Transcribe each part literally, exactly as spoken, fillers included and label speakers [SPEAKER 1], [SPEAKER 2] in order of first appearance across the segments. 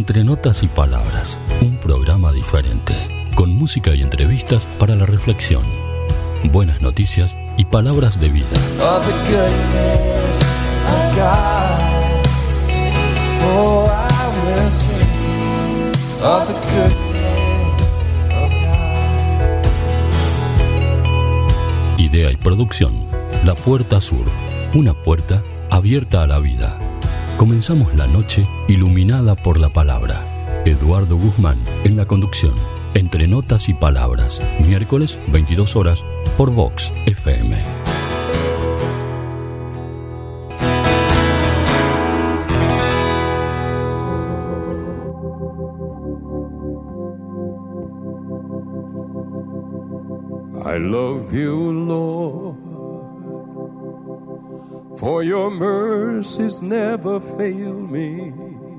[SPEAKER 1] Entre Notas y Palabras, un programa diferente, con música y entrevistas para la reflexión, buenas noticias y palabras de vida.
[SPEAKER 2] Of the goodness of God, oh, I will sing of the goodness of God.
[SPEAKER 1] Idea y producción, La Puerta Sur, una puerta abierta a la vida. Comenzamos la noche iluminada por la palabra. Eduardo Guzmán en la conducción. Entre Notas y Palabras, miércoles veintidós horas por Vox F M.
[SPEAKER 3] I love you, Lord, for your mercies never fail me.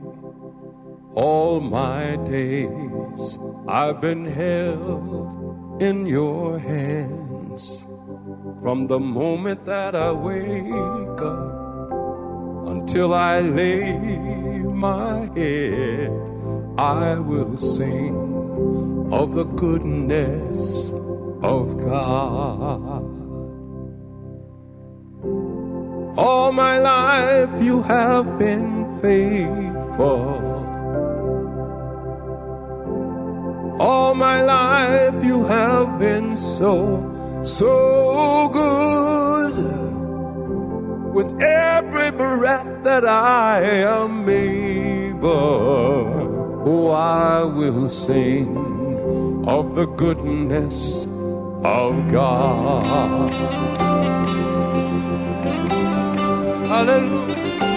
[SPEAKER 3] All my days I've been held in your hands. From the moment that I wake up until I lay my head, I will sing of the goodness of God. All my life you have been faithful. All my life you have been so, so good. With every breath that I am able, oh, I will sing of the goodness of God. Hallelujah.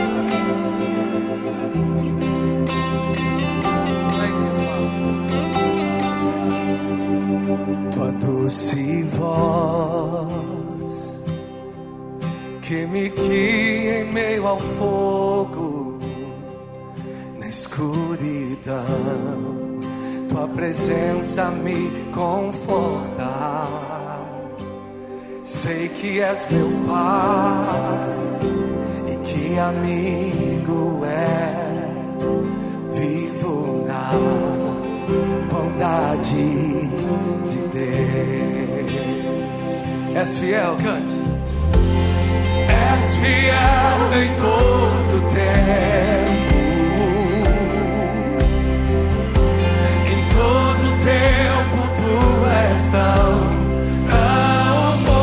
[SPEAKER 3] Thank you, Father.
[SPEAKER 2] Tua doce voz que me guia em meio ao fogo, na escuridão. Tua presença me conforta. Sei que és meu Pai e que amigo és. Vivo na bondade de Deus. És fiel, cante. És fiel em todo tempo. Em todo tempo tu és tão, tão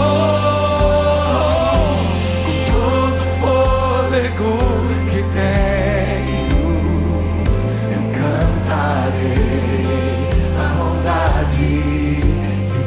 [SPEAKER 2] bom. Com todo fôlego que tenho, eu cantarei a bondade de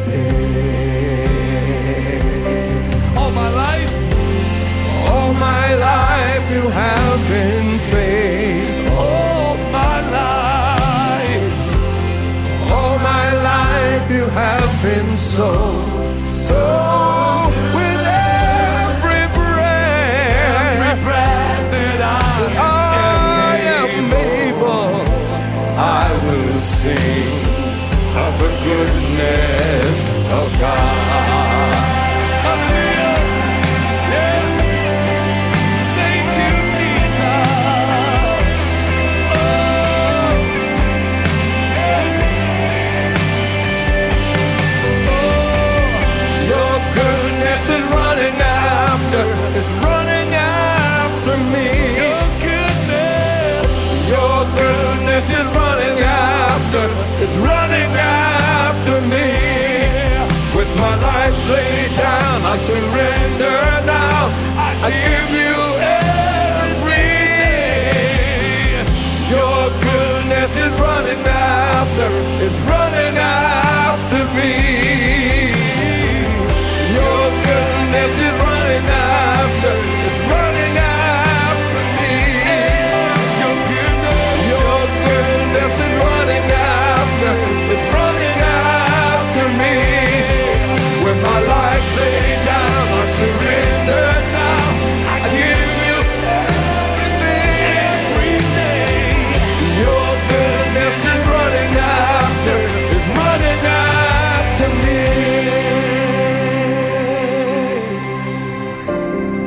[SPEAKER 2] Deus.
[SPEAKER 3] All my life, all my life you have been faithful. All my life, all my life you have been so, so. With every breath, every breath that I, I am able, I will sing of the goodness of God. Hallelujah. Yeah. Thank you, Jesus. Oh, yeah. Oh, your goodness is running after, is running after me. Your goodness, your goodness is running after, it's running after me. With my life laid down, I surrender now. I give you everything. Your goodness is running after, it's running after me. Your goodness is running after, it's running after me. Your goodness, your goodness is running after, it's running after me. With my life laid down, I surrender now. I give you everything, everything. Your goodness is running after, is running after me.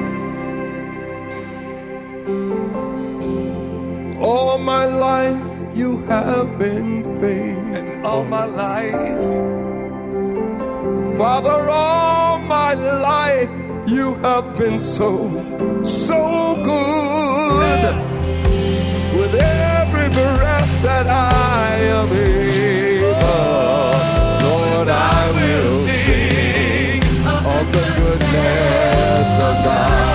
[SPEAKER 3] All my life you have been faithful.
[SPEAKER 2] And all my life,
[SPEAKER 3] Father, all my life you have been so, so good. With every breath that I am able, Lord, I will sing of the goodness of God.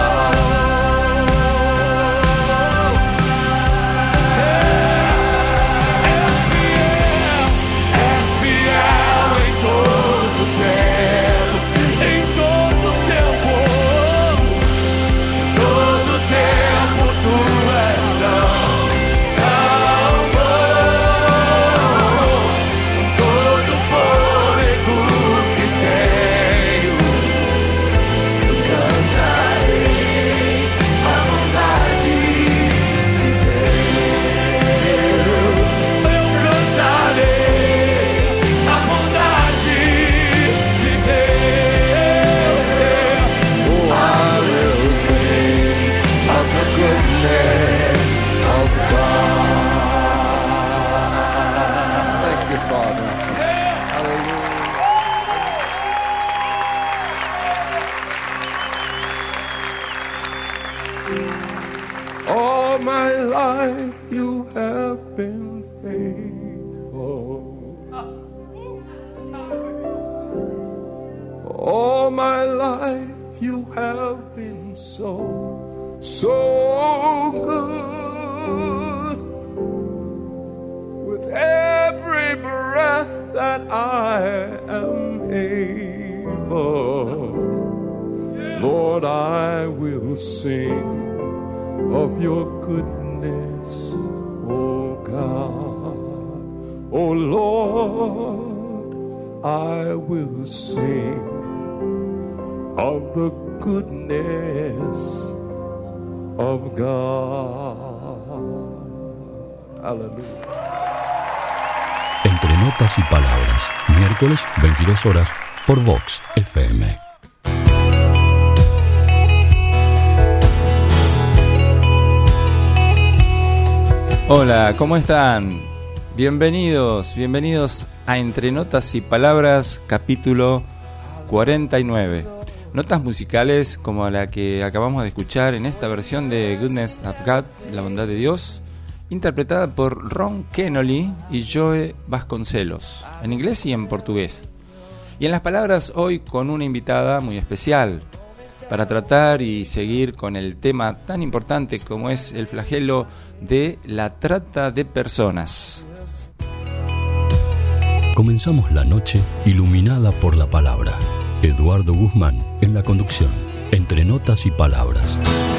[SPEAKER 3] All my life you have been faithful. All my life you have been so, so good. With every breath that I am able, Lord, I will sing of your goodness, oh God. Oh Lord, I will sing of the goodness of God. Aleluya.
[SPEAKER 1] Entre notas y palabras, miércoles veintidós horas por Vox F M.
[SPEAKER 4] Hola, ¿cómo están? Bienvenidos, bienvenidos a Entre Notas y Palabras, capítulo cuarenta y nueve. Notas musicales como la que acabamos de escuchar en esta versión de Goodness of God, la bondad de Dios, interpretada por Ron Kenoly y Joe Vasconcelos, en inglés y en portugués. Y en las palabras hoy con una invitada muy especial, para tratar y seguir con el tema tan importante como es el flagelo de la trata de personas.
[SPEAKER 1] Comenzamos la noche iluminada por la palabra. Eduardo Guzmán en la conducción, Entre Notas y Palabras.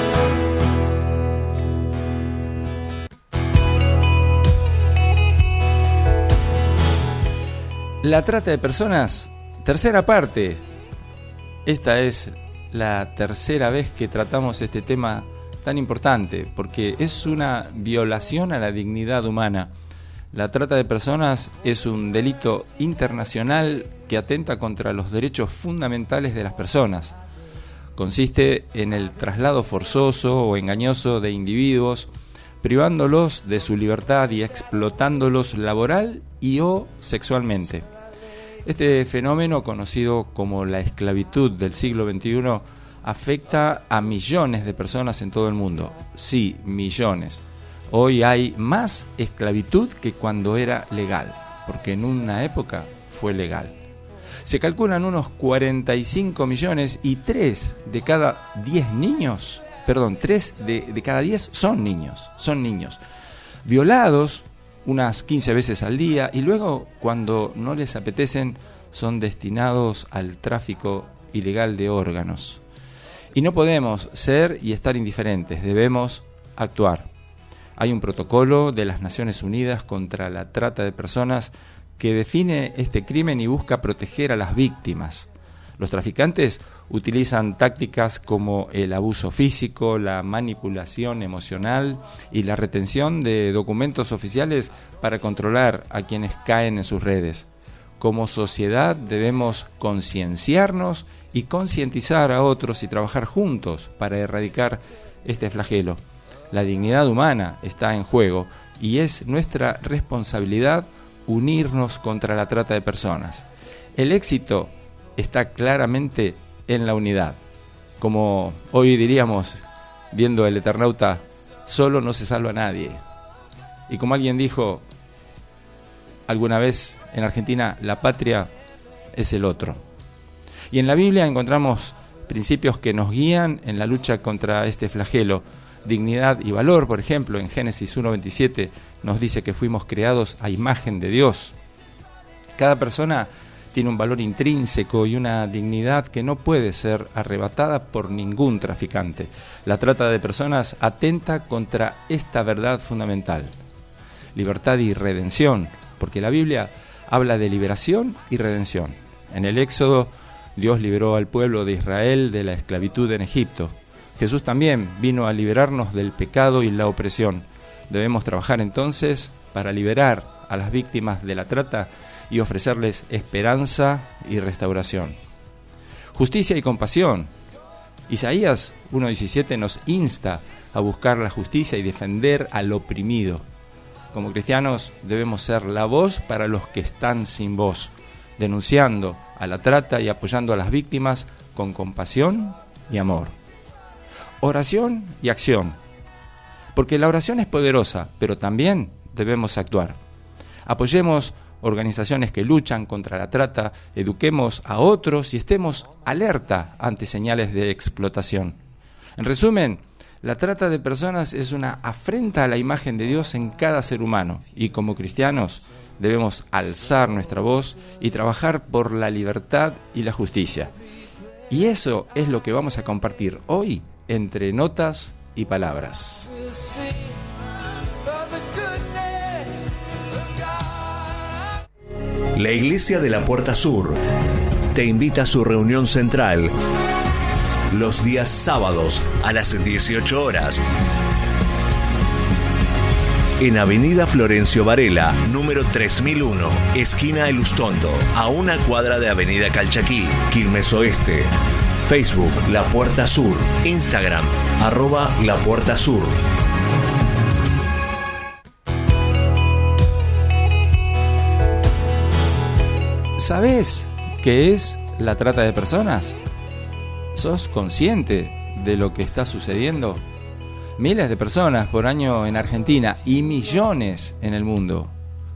[SPEAKER 4] La trata de personas, tercera parte. Esta es la tercera vez que tratamos este tema tan importante, porque es una violación a la dignidad humana. La trata de personas es un delito internacional que atenta contra los derechos fundamentales de las personas. Consiste en el traslado forzoso o engañoso de individuos, privándolos de su libertad y explotándolos laboral y o sexualmente. Este fenómeno, conocido como la esclavitud del siglo veintiuno, afecta a millones de personas en todo el mundo. Sí, millones. Hoy hay más esclavitud que cuando era legal, porque en una época fue legal. Se calculan unos cuarenta y cinco millones y tres de cada diez niños, perdón, tres de, de cada diez son niños, son niños, violados unas quince veces al día y luego, cuando no les apetecen, son destinados al tráfico ilegal de órganos. Y no podemos ser y estar indiferentes, debemos actuar. Hay un protocolo de las Naciones Unidas contra la trata de personas que define este crimen y busca proteger a las víctimas. Los traficantes utilizan tácticas como el abuso físico, la manipulación emocional y la retención de documentos oficiales para controlar a quienes caen en sus redes. Como sociedad debemos concienciarnos y concientizar a otros y trabajar juntos para erradicar este flagelo. La dignidad humana está en juego y es nuestra responsabilidad unirnos contra la trata de personas. El éxito está claramente en la unidad. Como hoy diríamos, viendo El Eternauta, solo no se salva nadie. Y como alguien dijo alguna vez en Argentina, la patria es el otro. Y en la Biblia encontramos principios que nos guían en la lucha contra este flagelo. Dignidad y valor, por ejemplo, en Génesis uno veintisiete nos dice que fuimos creados a imagen de Dios. Cada persona tiene un valor intrínseco y una dignidad que no puede ser arrebatada por ningún traficante. La trata de personas atenta contra esta verdad fundamental. Libertad y redención, porque la Biblia habla de liberación y redención. En el Éxodo, Dios liberó al pueblo de Israel de la esclavitud en Egipto. Jesús también vino a liberarnos del pecado y la opresión. Debemos trabajar entonces para liberar a las víctimas de la trata y ofrecerles esperanza y restauración. Justicia y compasión. Isaías uno diecisiete nos insta a buscar la justicia y defender al oprimido. Como cristianos debemos ser la voz para los que están sin voz, denunciando a la trata y apoyando a las víctimas con compasión y amor. Oración y acción, porque la oración es poderosa, pero también debemos actuar. Apoyemos organizaciones que luchan contra la trata, eduquemos a otros y estemos alerta ante señales de explotación. En resumen, la trata de personas es una afrenta a la imagen de Dios en cada ser humano y como cristianos debemos alzar nuestra voz y trabajar por la libertad y la justicia. Y eso es lo que vamos a compartir hoy entre notas y palabras.
[SPEAKER 5] La Iglesia de la Puerta Sur te invita a su reunión central los días sábados a las dieciocho horas en Avenida Florencio Varela, número tres mil uno, esquina El Ustondo, a una cuadra de Avenida Calchaquí, Quilmes Oeste. Facebook La Puerta Sur, Instagram arroba La Puerta Sur.
[SPEAKER 4] ¿Sabés qué es la trata de personas? ¿Sos consciente de lo que está sucediendo? Miles de personas por año en Argentina y millones en el mundo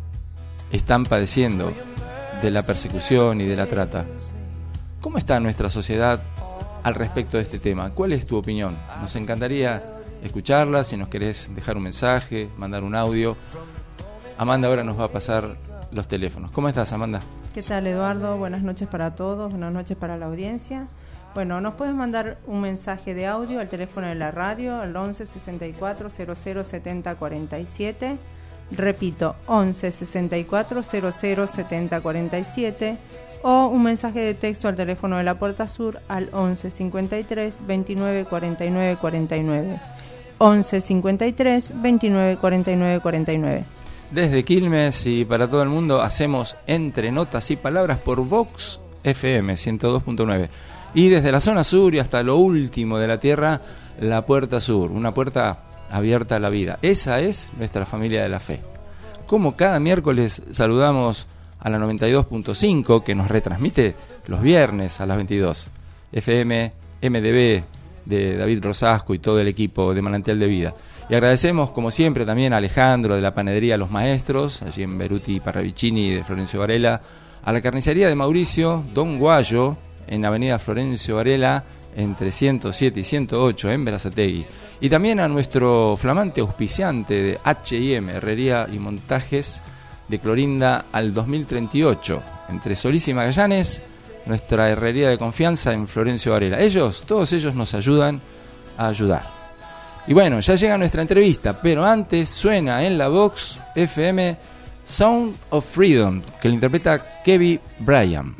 [SPEAKER 4] están padeciendo de la persecución y de la trata. ¿Cómo está nuestra sociedad al respecto de este tema? ¿Cuál es tu opinión? Nos encantaría escucharla, si nos querés dejar un mensaje, mandar un audio. Amanda ahora nos va a pasar los teléfonos. ¿Cómo estás, Amanda?
[SPEAKER 6] ¿Qué tal, Eduardo? Buenas noches para todos, buenas noches para la audiencia. Bueno, nos puedes mandar un mensaje de audio al teléfono de la radio, al once sesenta y cuatro cero cero setenta cuarenta y siete. Repito, once sesenta y cuatro cero cero setenta cuarenta y siete. O un mensaje de texto al teléfono de la Puerta Sur al once cincuenta y tres veintinueve cuarenta y nueve cuarenta y nueve. once cincuenta y tres veintinueve cuarenta y nueve cuarenta y nueve.
[SPEAKER 4] Desde Quilmes y para todo el mundo hacemos Entre Notas y Palabras por Vox F M ciento dos punto nueve. Y desde la zona sur y hasta lo último de la tierra, la Puerta Sur, una puerta abierta a la vida. Esa es nuestra familia de la fe. Como cada miércoles saludamos a la noventa y dos punto cinco, que nos retransmite los viernes a las veintidós. F M, M D B de David Rosasco y todo el equipo de Manantial de Vida. Y agradecemos, como siempre, también a Alejandro de la Panadería Los Maestros, allí en Beruti Parravicini de Florencio Varela, a la carnicería de Mauricio Don Guayo, en Avenida Florencio Varela, entre ciento siete y ciento ocho, en Berazategui. Y también a nuestro flamante auspiciante de H y M, Herrería y Montajes, de Clorinda al dos mil treinta y ocho, entre Solís y Magallanes, nuestra herrería de confianza en Florencio Varela. Ellos, todos ellos nos ayudan a ayudar. Y bueno, ya llega nuestra entrevista, pero antes suena en la Vox F M Sound of Freedom, que lo interpreta Kevin Bryan.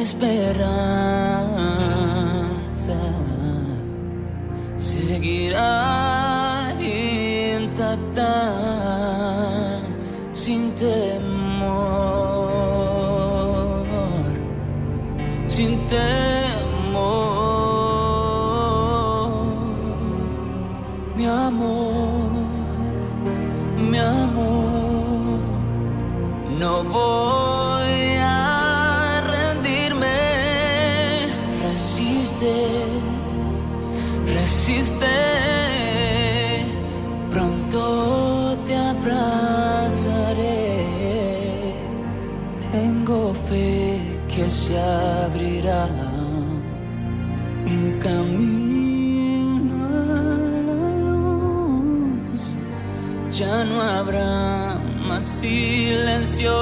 [SPEAKER 7] esperanza seguirá intacta sin temor, sin temor, mi amor, mi amor, no voy a rendirme, resiste, resiste, pronto te abrazaré, tengo fe que se abrirá un camino a la luz, ya no habrá más silencio,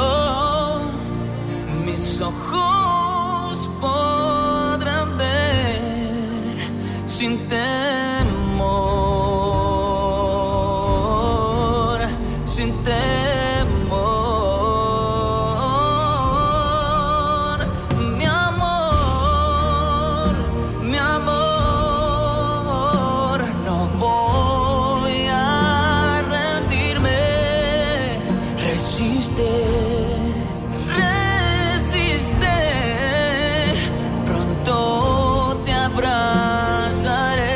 [SPEAKER 7] mis ojos podrán ver sin temor, sin temor, mi amor, mi amor, no voy a rendirme, resiste, resiste, pronto te abrazaré.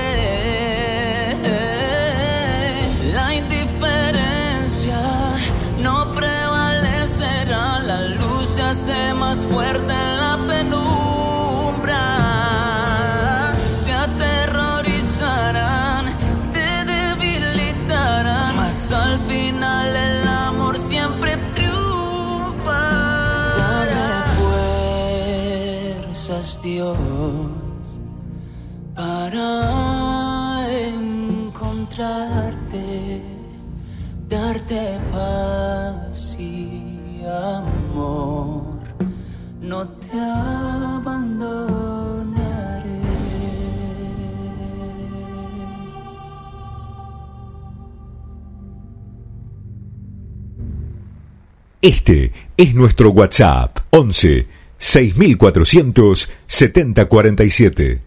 [SPEAKER 7] La indiferencia no prevalecerá, la luz se hace más fuerte en la penumbra. Te aterrorizarán, te debilitarán, mas al final el amor siempre triunfa. Dame fuerzas, Dios, para encontrarte, darte paz y amor, no te abandonaré.
[SPEAKER 5] Este es nuestro WhatsApp once seis mil cuatrocientos setenta cuarenta y siete.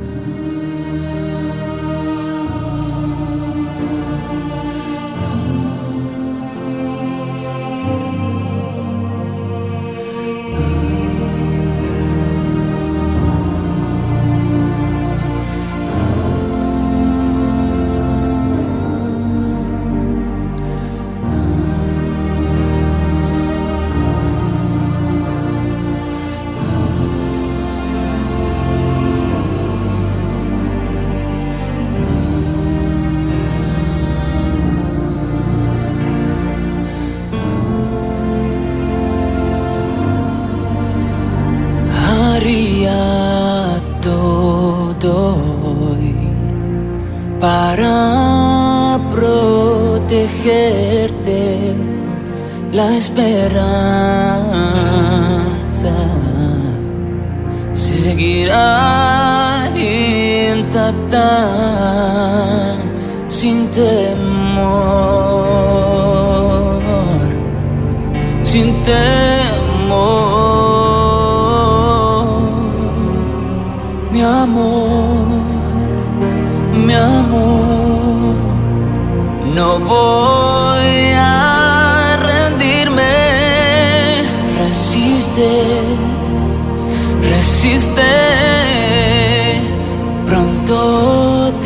[SPEAKER 7] Haría todo hoy para protegerte, la esperanza seguirá intacta sin temor, sin temor, mi amor, mi amor, no voy a rendirme, resiste, resiste, pronto te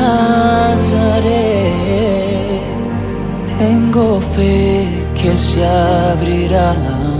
[SPEAKER 7] abrazaré, tengo fe que se abrirá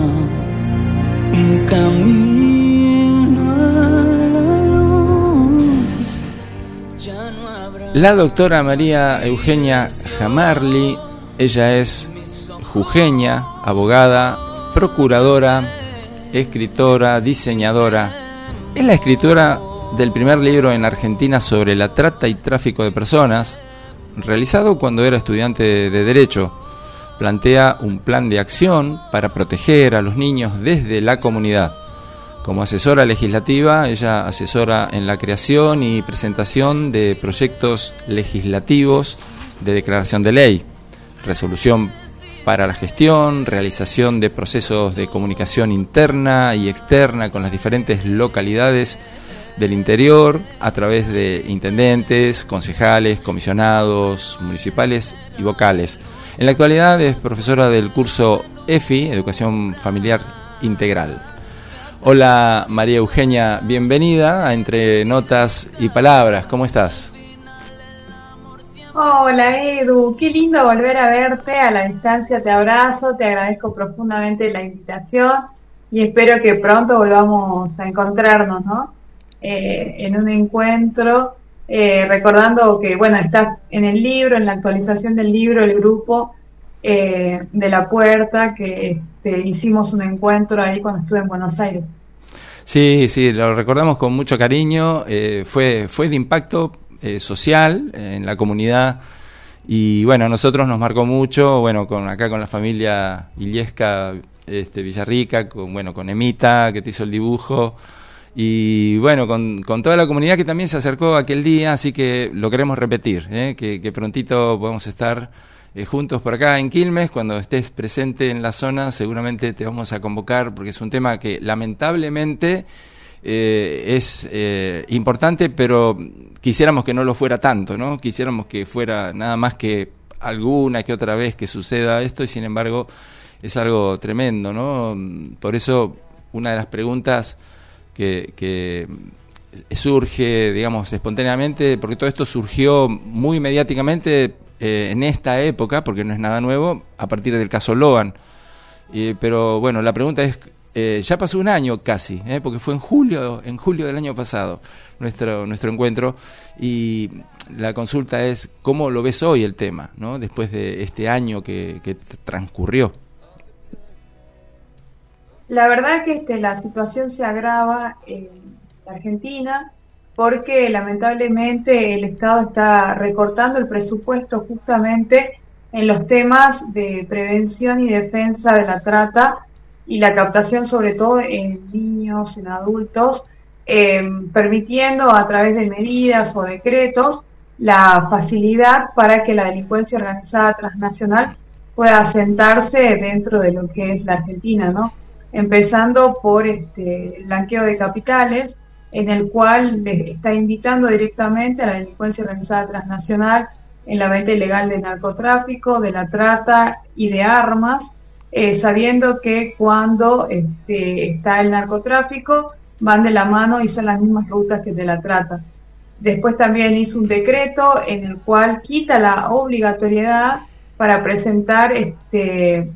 [SPEAKER 7] un camino a la luz, ya no habrá.
[SPEAKER 4] La doctora María Eugenia Jamarly, ella es jujeña, abogada, procuradora, escritora, diseñadora. Es la escritora del primer libro en Argentina sobre la trata y tráfico de personas, realizado cuando era estudiante de Derecho. Plantea un plan de acción para proteger a los niños desde la comunidad. Como asesora legislativa, ella asesora en la creación y presentación de proyectos legislativos de declaración de ley, resolución para la gestión, realización de procesos de comunicación interna y externa con las diferentes localidades del interior a través de intendentes, concejales, comisionados municipales y vocales. En la actualidad es profesora del curso E F I, Educación Familiar Integral. Hola María Eugenia, bienvenida a Entre Notas y Palabras, ¿cómo estás?
[SPEAKER 8] Hola Edu, qué lindo volver a verte a la distancia, te abrazo, te agradezco profundamente la invitación y espero que pronto volvamos a encontrarnos, ¿no? Eh, en un encuentro, eh, recordando que, bueno, estás en el libro, en la actualización del libro, el grupo eh, de La Puerta, que este, hicimos un encuentro ahí cuando estuve en Buenos Aires.
[SPEAKER 4] Sí, sí, lo recordamos con mucho cariño, eh, fue, fue de impacto eh, social eh, en la comunidad y bueno, a nosotros nos marcó mucho, bueno, con acá con la familia Illesca, este, Villarrica, con, bueno, con Emita, que te hizo el dibujo, y bueno, con, con toda la comunidad que también se acercó aquel día, así que lo queremos repetir, ¿eh? que, que prontito podemos estar eh, juntos por acá en Quilmes. Cuando estés presente en la zona seguramente te vamos a convocar, porque es un tema que lamentablemente eh, es eh, importante, pero quisiéramos que no lo fuera tanto, ¿no? Quisiéramos que fuera nada más que alguna que otra vez que suceda esto, y sin embargo es algo tremendo, ¿no? Por eso una de las preguntas Que, que surge, digamos, espontáneamente, porque todo esto surgió muy mediáticamente eh, en esta época, porque no es nada nuevo, a partir del caso Loan. Eh, pero bueno, la pregunta es, eh, ya pasó un año casi, eh, porque fue en julio, en julio del año pasado nuestro nuestro encuentro, y la consulta es cómo lo ves hoy el tema, ¿no? Después de este año que, que transcurrió.
[SPEAKER 8] La verdad que este, la situación se agrava en Argentina porque lamentablemente el Estado está recortando el presupuesto justamente en los temas de prevención y defensa de la trata y la captación sobre todo en niños, en adultos, eh, permitiendo a través de medidas o decretos la facilidad para que la delincuencia organizada transnacional pueda asentarse dentro de lo que es la Argentina, ¿no? Empezando por este el blanqueo de capitales, en el cual les está invitando directamente a la delincuencia organizada transnacional en la venta ilegal de narcotráfico, de la trata y de armas, eh, sabiendo que cuando este, está el narcotráfico van de la mano y son las mismas rutas que de la trata. Después también hizo un decreto en el cual quita la obligatoriedad para presentar este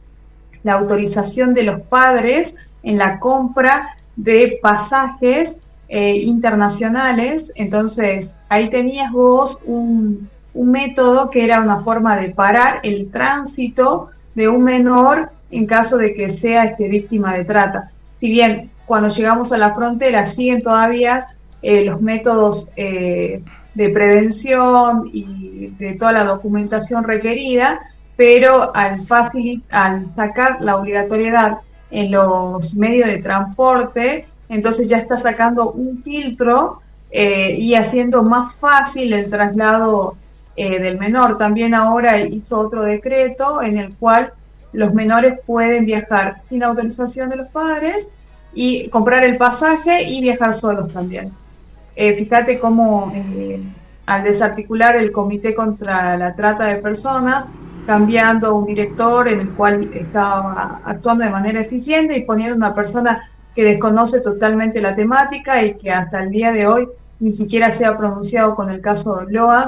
[SPEAKER 8] la autorización de los padres en la compra de pasajes eh, internacionales. Entonces ahí tenías vos un, un método que era una forma de parar el tránsito de un menor en caso de que sea este, víctima de trata. Si bien cuando llegamos a la frontera siguen todavía eh, los métodos eh, de prevención y de toda la documentación requerida, pero al facilit- al sacar la obligatoriedad en los medios de transporte, entonces ya está sacando un filtro eh, y haciendo más fácil el traslado eh, del menor. También ahora hizo otro decreto en el cual los menores pueden viajar sin autorización de los padres y comprar el pasaje y viajar solos también. Eh, fíjate cómo eh, al desarticular el Comité contra la Trata de Personas, cambiando un director en el cual estaba actuando de manera eficiente y poniendo una persona que desconoce totalmente la temática y que hasta el día de hoy ni siquiera se ha pronunciado con el caso Loan,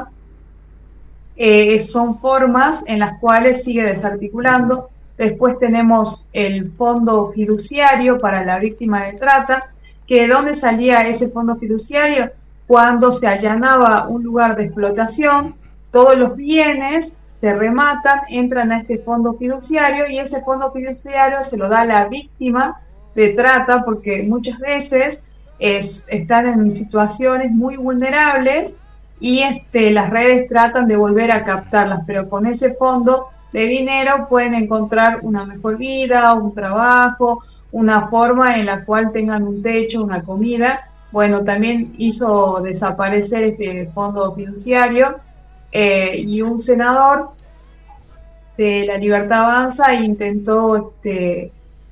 [SPEAKER 8] eh, son formas en las cuales sigue desarticulando. Después tenemos el fondo fiduciario para la víctima de trata, que ¿de dónde salía ese fondo fiduciario? Cuando se allanaba un lugar de explotación, todos los bienes se rematan, entran a este fondo fiduciario y ese fondo fiduciario se lo da a la víctima de trata porque muchas veces es, están en situaciones muy vulnerables y este, las redes tratan de volver a captarlas, pero con ese fondo de dinero pueden encontrar una mejor vida, un trabajo, una forma en la cual tengan un techo, una comida. Bueno, también hizo desaparecer este fondo fiduciario. Eh, y un senador este, La Libertad Avanza intentó este,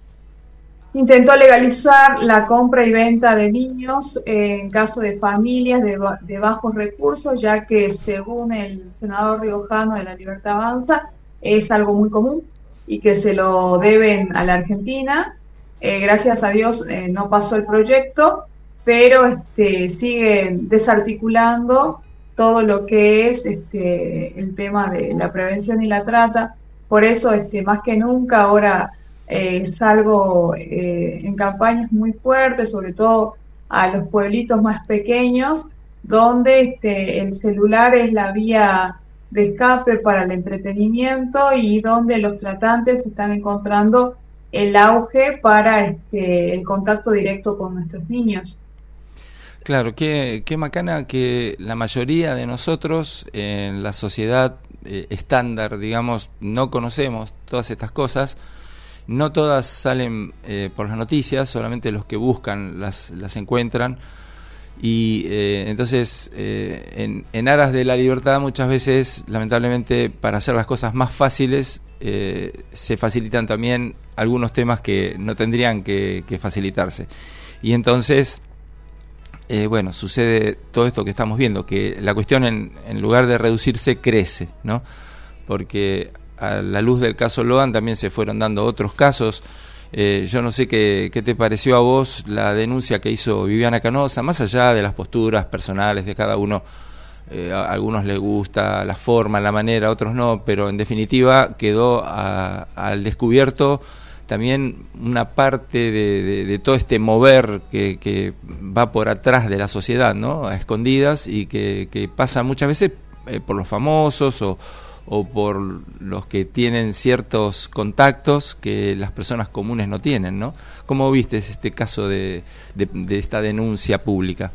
[SPEAKER 8] intentó legalizar la compra y venta de niños eh, en caso de familias de, de bajos recursos, ya que según el senador riojano de La Libertad Avanza es algo muy común y que se lo deben a la Argentina. Eh, gracias a Dios eh, no pasó el proyecto, pero este, siguen desarticulando todo lo que es este, el tema de la prevención y la trata. Por eso, este, más que nunca, ahora eh, salgo eh, en campañas muy fuertes, sobre todo a los pueblitos más pequeños, donde este, el celular es la vía de escape para el entretenimiento y donde los tratantes están encontrando el auge para este, el contacto directo con nuestros niños.
[SPEAKER 4] Claro, qué, qué macana que la mayoría de nosotros en la sociedad eh, estándar, digamos, no conocemos todas estas cosas. No todas salen eh, por las noticias, solamente los que buscan las, las encuentran. Y eh, entonces, eh, en, en aras de la libertad, muchas veces, lamentablemente, para hacer las cosas más fáciles, eh, se facilitan también algunos temas que no tendrían que, que facilitarse. Y entonces... Eh, bueno, sucede todo esto que estamos viendo, que la cuestión en, en lugar de reducirse crece, ¿no? Porque a la luz del caso Loan también se fueron dando otros casos. Eh, yo no sé qué, qué te pareció a vos la denuncia que hizo Viviana Canosa, más allá de las posturas personales de cada uno. Eh, a algunos les gusta la forma, la manera, a otros no, pero en definitiva quedó a, al descubierto también una parte de, de, de todo este mover que, que va por atrás de la sociedad, ¿no? A escondidas, y que, que pasa muchas veces eh, por los famosos o, o por los que tienen ciertos contactos que las personas comunes no tienen, ¿no? ¿Cómo viste este caso de, de, de esta denuncia pública?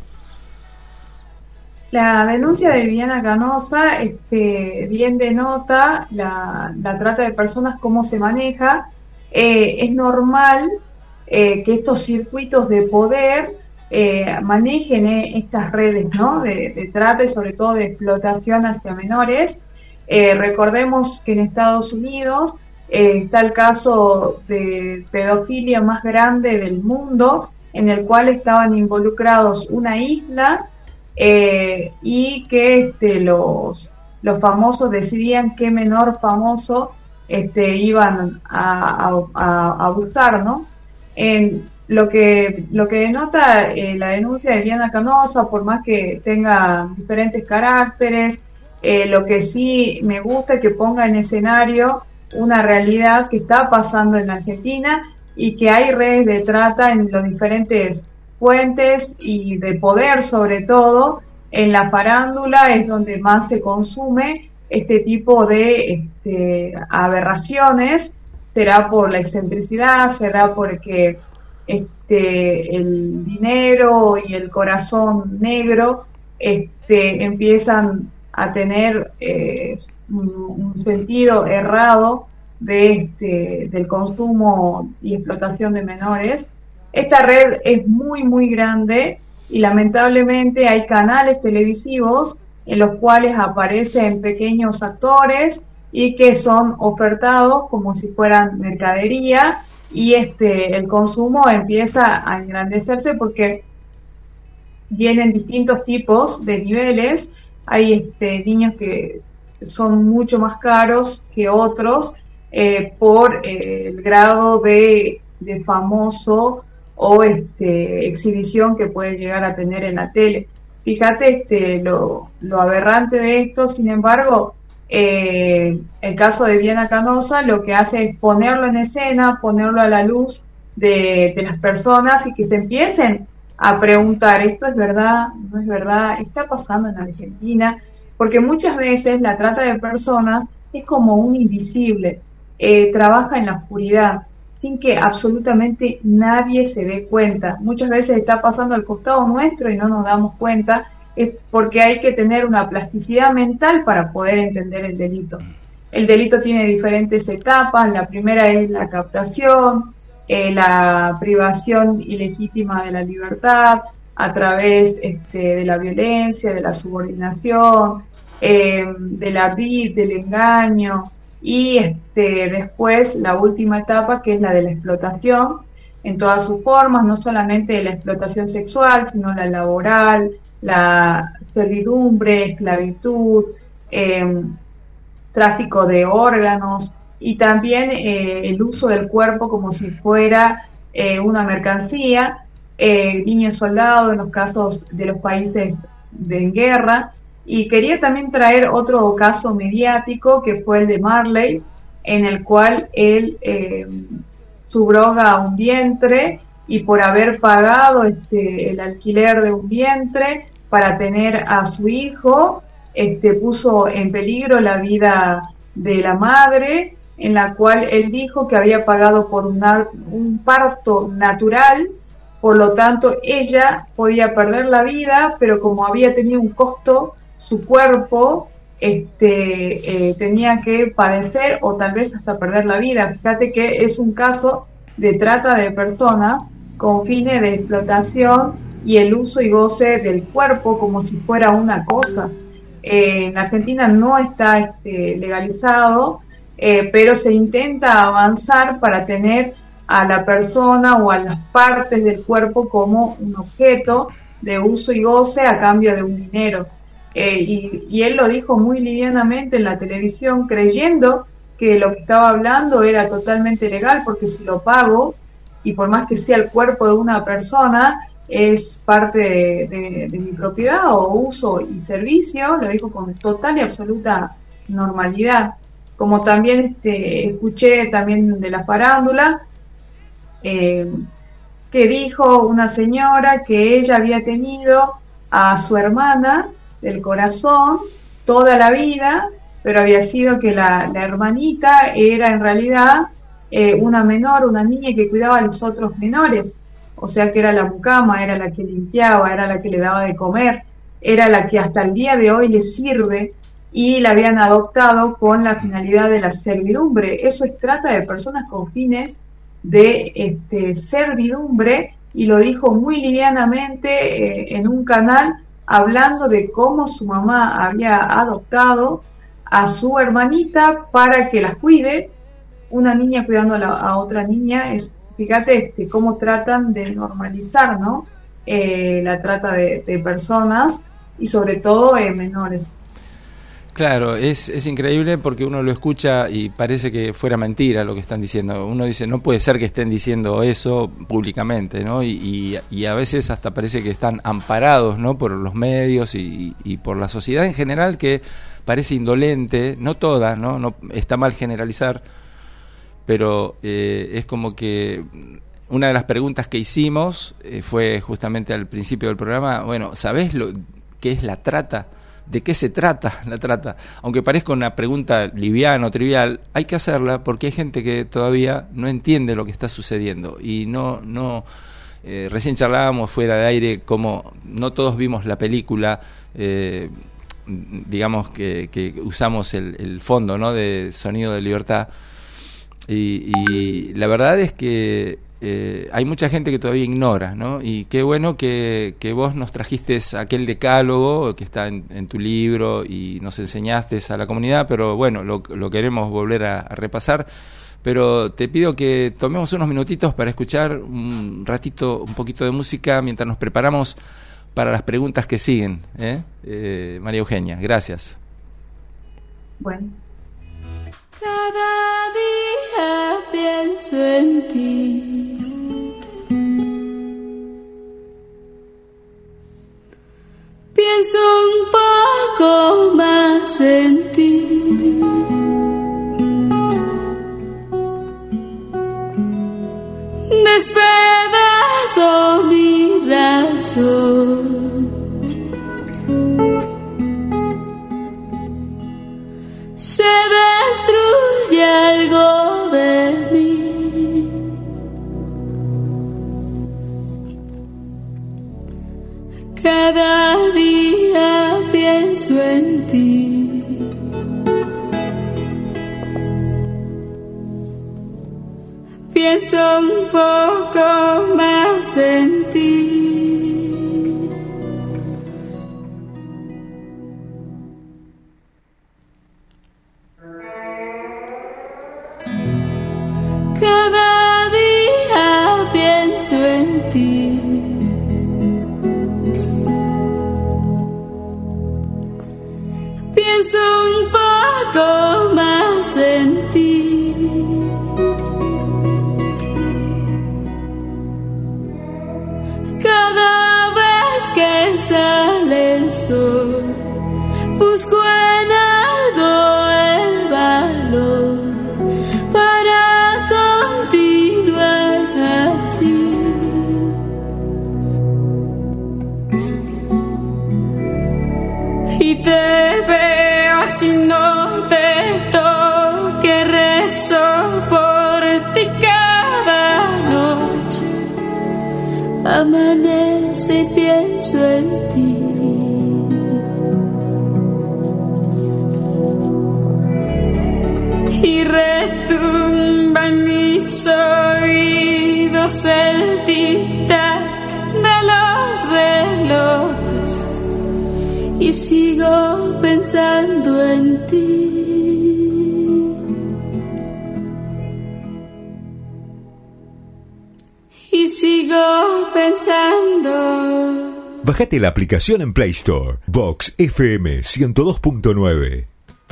[SPEAKER 8] La denuncia de Viviana Canosa este, bien denota la, la trata de personas, cómo se maneja. Eh, es normal eh, que estos circuitos de poder eh, manejen eh, estas redes, ¿no? de, de trata y sobre todo de explotación hacia menores. Eh, recordemos que en Estados Unidos eh, está el caso de pedofilia más grande del mundo, en el cual estaban involucrados una isla eh, y que este, los, los famosos decidían qué menor famoso Este, iban a, a, a abusar, ¿no? En lo que lo que denota eh, la denuncia de Viviana Canosa, por más que tenga diferentes caracteres, eh, lo que sí me gusta es que ponga en escenario una realidad que está pasando en la Argentina y que hay redes de trata en los diferentes fuentes y de poder, sobre todo en la farándula es donde más se consume este tipo de este, aberraciones. Será por la excentricidad, será porque este, el dinero y el corazón negro este, empiezan a tener eh, un, un sentido errado de este, del consumo y explotación de menores. Esta red es muy muy grande y lamentablemente hay canales televisivos en los cuales aparecen pequeños actores y que son ofertados como si fueran mercadería, y este el consumo empieza a engrandecerse porque vienen distintos tipos de niveles. Hay este, niños que son mucho más caros que otros eh, por eh, el grado de, de famoso o este, exhibición que puede llegar a tener en la tele. Fíjate este, lo, lo aberrante de esto. Sin embargo, eh, el caso de Viviana Canosa lo que hace es ponerlo en escena, ponerlo a la luz de, de las personas y que se empiecen a preguntar, ¿esto es verdad? ¿No es verdad? ¿Está pasando en Argentina? Porque muchas veces la trata de personas es como un invisible, eh, trabaja en la oscuridad, sin que absolutamente nadie se dé cuenta. Muchas veces está pasando al costado nuestro y no nos damos cuenta, es porque hay que tener una plasticidad mental para poder entender el delito. El delito tiene diferentes etapas. La primera es la captación, eh, la privación ilegítima de la libertad a través este, de la violencia, de la subordinación, eh, del ardid, del engaño, y este, después la última etapa, que es la de la explotación en todas sus formas, no solamente la explotación sexual, sino la laboral, la servidumbre, esclavitud, eh, tráfico de órganos y también eh, el uso del cuerpo como si fuera eh, una mercancía, eh, niños soldados en los casos de los países de en guerra. Y quería también traer otro caso mediático que fue el de Marley, en el cual él eh, subroga un vientre y por haber pagado este, el alquiler de un vientre para tener a su hijo, este, puso en peligro la vida de la madre, en la cual él dijo que había pagado por una, un parto natural, por lo tanto ella podía perder la vida, pero como había tenido un costo, su cuerpo este, eh, tenía que padecer o tal vez hasta perder la vida. Fíjate que es un caso de trata de personas con fines de explotación y el uso y goce del cuerpo como si fuera una cosa. Eh, en Argentina no está este, legalizado, eh, pero se intenta avanzar para tener a la persona o a las partes del cuerpo como un objeto de uso y goce a cambio de un dinero. Eh, y, y él lo dijo muy livianamente en la televisión, creyendo que lo que estaba hablando era totalmente legal, porque si lo pago, y por más que sea el cuerpo de una persona, es parte de, de, de mi propiedad o uso y servicio, lo dijo con total y absoluta normalidad. Como también este, escuché también de la farándula, eh, que dijo una señora que ella había tenido a su hermana del corazón toda la vida, pero había sido que la, la hermanita era en realidad eh, una menor, una niña que cuidaba a los otros menores, o sea que era la mucama, era la que limpiaba, era la que le daba de comer, era la que hasta el día de hoy le sirve, y la habían adoptado con la finalidad de la servidumbre. Eso es trata de personas con fines de este, servidumbre, y lo dijo muy livianamente eh, en un canal, hablando de cómo su mamá había adoptado a su hermanita para que las cuide, una niña cuidando a, la, a otra niña. Es, fíjate este, cómo tratan de normalizar, ¿no? Eh, la trata de, de personas y sobre todo eh, menores.
[SPEAKER 4] Claro, es, es increíble porque uno lo escucha y parece que fuera mentira lo que están diciendo. Uno dice, no puede ser que estén diciendo eso públicamente, ¿no? Y, y, y a veces hasta parece que están amparados, ¿no? Por los medios y, y por la sociedad en general, que parece indolente, no toda, ¿no? No está mal generalizar, pero eh, es como que una de las preguntas que hicimos eh, fue justamente al principio del programa, bueno, ¿sabés lo qué es la trata? ¿De qué se trata la trata? Aunque parezca una pregunta liviana o trivial, hay que hacerla porque hay gente que todavía no entiende lo que está sucediendo. Y no, no eh, recién charlábamos fuera de aire como no todos vimos la película, eh, digamos que, que usamos el, el fondo, ¿no? De Sonido de Libertad. Y, y la verdad es que Eh, hay mucha gente que todavía ignora, ¿no? Y qué bueno que, que vos nos trajiste aquel decálogo que está en, en tu libro y nos enseñaste a la comunidad, pero bueno, lo, lo queremos volver a, a repasar. Pero te pido que tomemos unos minutitos para escuchar un ratito, un poquito de música mientras nos preparamos para las preguntas que siguen, ¿eh? Eh, María Eugenia, gracias.
[SPEAKER 8] Bueno.
[SPEAKER 7] Cada día pienso en ti, pienso un poco más en ti, despedazo mi razón. Se destruye algo de mí. Cada día pienso en ti. Pienso un poco más en ti. sale el sol, busco en algo el valor para continuar así. Y te veo así, no te toque, rezo por ti cada noche. Amanece y pienso en ti. Y retumba en mis oídos el tic-tac de los relojes. Y sigo pensando en ti. Y sigo pensando.
[SPEAKER 9] Bájate la aplicación en Play Store. Vox F M ciento dos punto nueve.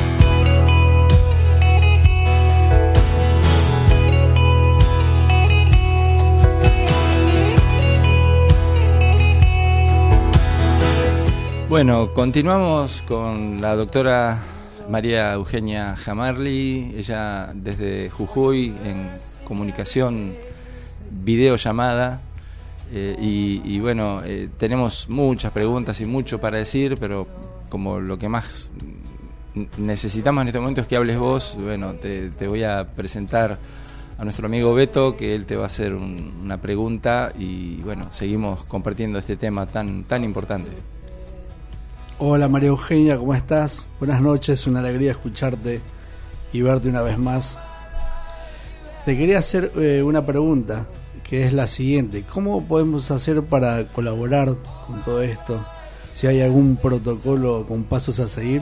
[SPEAKER 4] Bueno, continuamos con la doctora María Eugenia Jamarly, ella desde Jujuy en comunicación videollamada, eh, y, y bueno, eh, tenemos muchas preguntas y mucho para decir, pero como lo que más necesitamos en este momento es que hables vos, bueno, te, te voy a presentar a nuestro amigo Beto, que él te va a hacer un, una pregunta y bueno, seguimos compartiendo este tema tan, tan importante.
[SPEAKER 10] Hola María Eugenia, ¿cómo estás? Buenas noches, una alegría escucharte y verte una vez más. Te quería hacer eh, una pregunta, que es la siguiente. ¿Cómo podemos hacer para colaborar con todo esto? Si hay algún protocolo con pasos a seguir.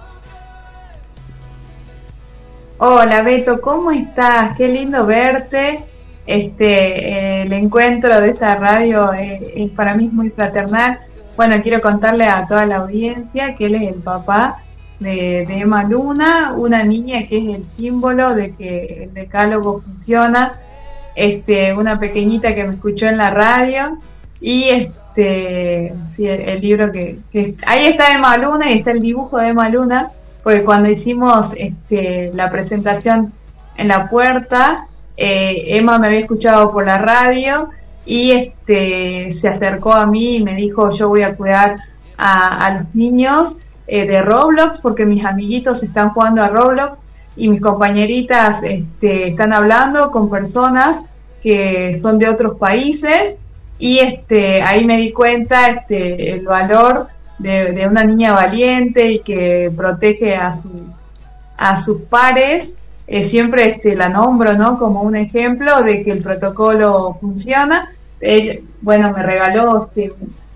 [SPEAKER 8] Hola Beto, ¿cómo estás? Qué lindo verte. Este, eh, el encuentro de esta radio eh, es para mí muy fraternal. Bueno, quiero contarle a toda la audiencia que él es el papá de, de Emma Luna, una niña que es el símbolo de que el decálogo funciona, este, una pequeñita que me escuchó en la radio, y este, sí, el, el libro que, que, ahí está Emma Luna y está el dibujo de Emma Luna, porque cuando hicimos este, la presentación en la puerta, eh, Emma me había escuchado por la radio, y este se acercó a mí y me dijo: yo voy a cuidar a, a los niños eh, de Roblox, porque mis amiguitos están jugando a Roblox y mis compañeritas este, están hablando con personas que son de otros países, y este ahí me di cuenta este el valor de, de una niña valiente y que protege a su a sus pares. Eh, siempre este, la nombro, ¿no?, como un ejemplo de que el protocolo funciona. Ella, bueno, me regaló este,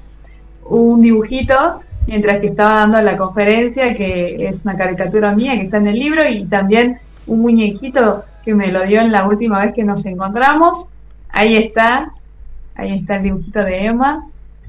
[SPEAKER 8] un dibujito mientras que estaba dando la conferencia, que es una caricatura mía que está en el libro, y también un muñequito que me lo dio en la última vez que nos encontramos. Ahí está, ahí está el dibujito de Emma.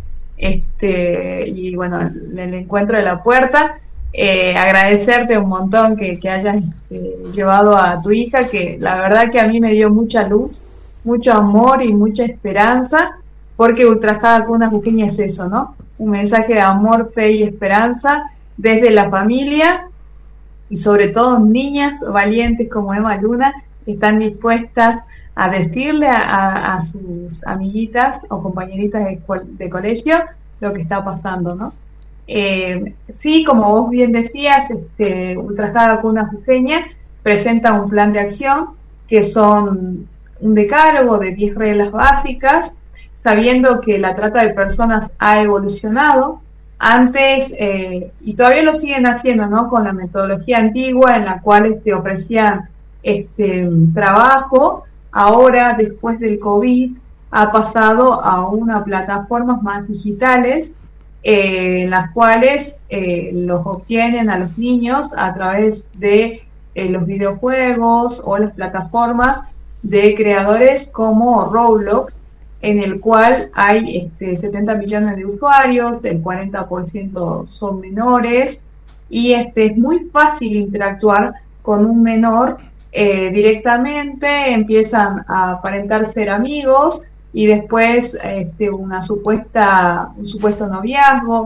[SPEAKER 8] Este, y bueno, el, el encuentro de la puerta. Eh, agradecerte un montón que, que hayas eh, llevado a tu hija, que la verdad que a mí me dio mucha luz, mucho amor y mucha esperanza, porque Ultrajada Cuna Jujeña es eso, ¿no? Un mensaje de amor, fe y esperanza desde la familia, y sobre todo niñas valientes como Emma Luna, que están dispuestas a decirle a, a, a sus amiguitas o compañeritas de, de colegio lo que está pasando, ¿no? Eh, sí, como vos bien decías, este, Ultrajada Cuna Jujeña presenta un plan de acción que son un decálogo de diez reglas básicas, sabiendo que la trata de personas ha evolucionado. Antes, eh, y todavía lo siguen haciendo, ¿no?, con la metodología antigua en la cual este, ofrecían este, trabajo. Ahora, después del COVID, ha pasado a una plataformas más digitales, Eh, en las cuales eh, los obtienen a los niños a través de eh, los videojuegos o las plataformas de creadores como Roblox, en el cual hay este, setenta millones de usuarios, el cuarenta por ciento son menores, y este es muy fácil interactuar con un menor eh, directamente. Empiezan a aparentar ser amigos, y después este, una supuesta un supuesto noviazgo.